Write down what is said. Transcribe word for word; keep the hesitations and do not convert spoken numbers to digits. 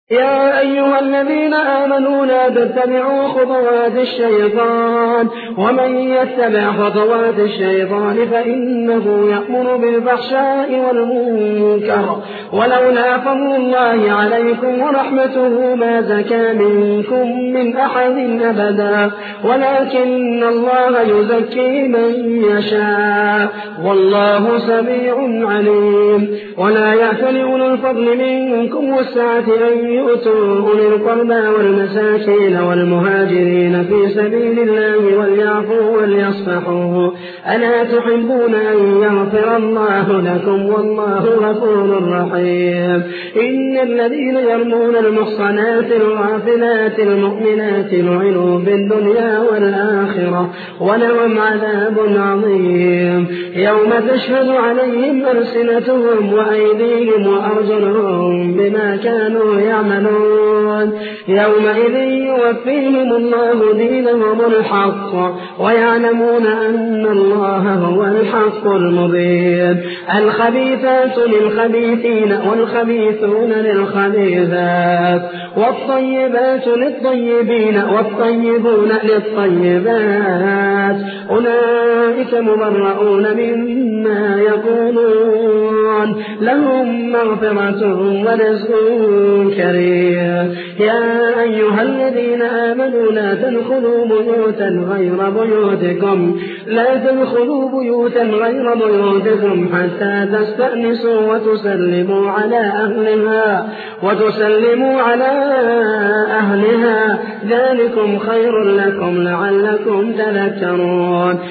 يا أيها الذين آمنوا لا تتبعوا خطوات الشيطان ومن يتبع خطوات الشيطان فإنه يأمر بالفحشاء والمنكر ولولا فضل الله عليكم ورحمته ما زكى منكم من أحد أبدا ولكن الله يزكي من يشاء والله سميع عليم. ولا يأتل أولو الفضل منكم والسعة أن يؤتوا أولي القربى والمساكين والمهاجرين في سبيل الله وليعفوا وليصفحوا ألا تحبون أن يغفر الله لكم والله غفور رحيم. إن الذين يرمون المحصنات الغافلات المؤمنات لعنوا في الدنيا والآخرة ولهم عذاب عظيم يوم تشهد عليهم ألسنتهم وأيديهم وأرجلهم بما كانوا يعملون يومئذ يوفيهم الله دينهم الحق ويعلمون أن الله هو الحق المبين. الخبيثات للخبيثين والخبيثون للخبيثات والطيبات للطيبين والطيبون للطيبات أولئك مبرؤون مما يقولون لهم مغفرة ورزق كريم. يا أيها الذين آمنوا لا تدخلوا بيوتا غير بيوتكم لا تدخلوا بيوتا غير بيوتكم حتى تستأنسوا وتسلموا على أهلها وتسلموا على أهلها ذلكم خير لكم لعلكم تذكرون.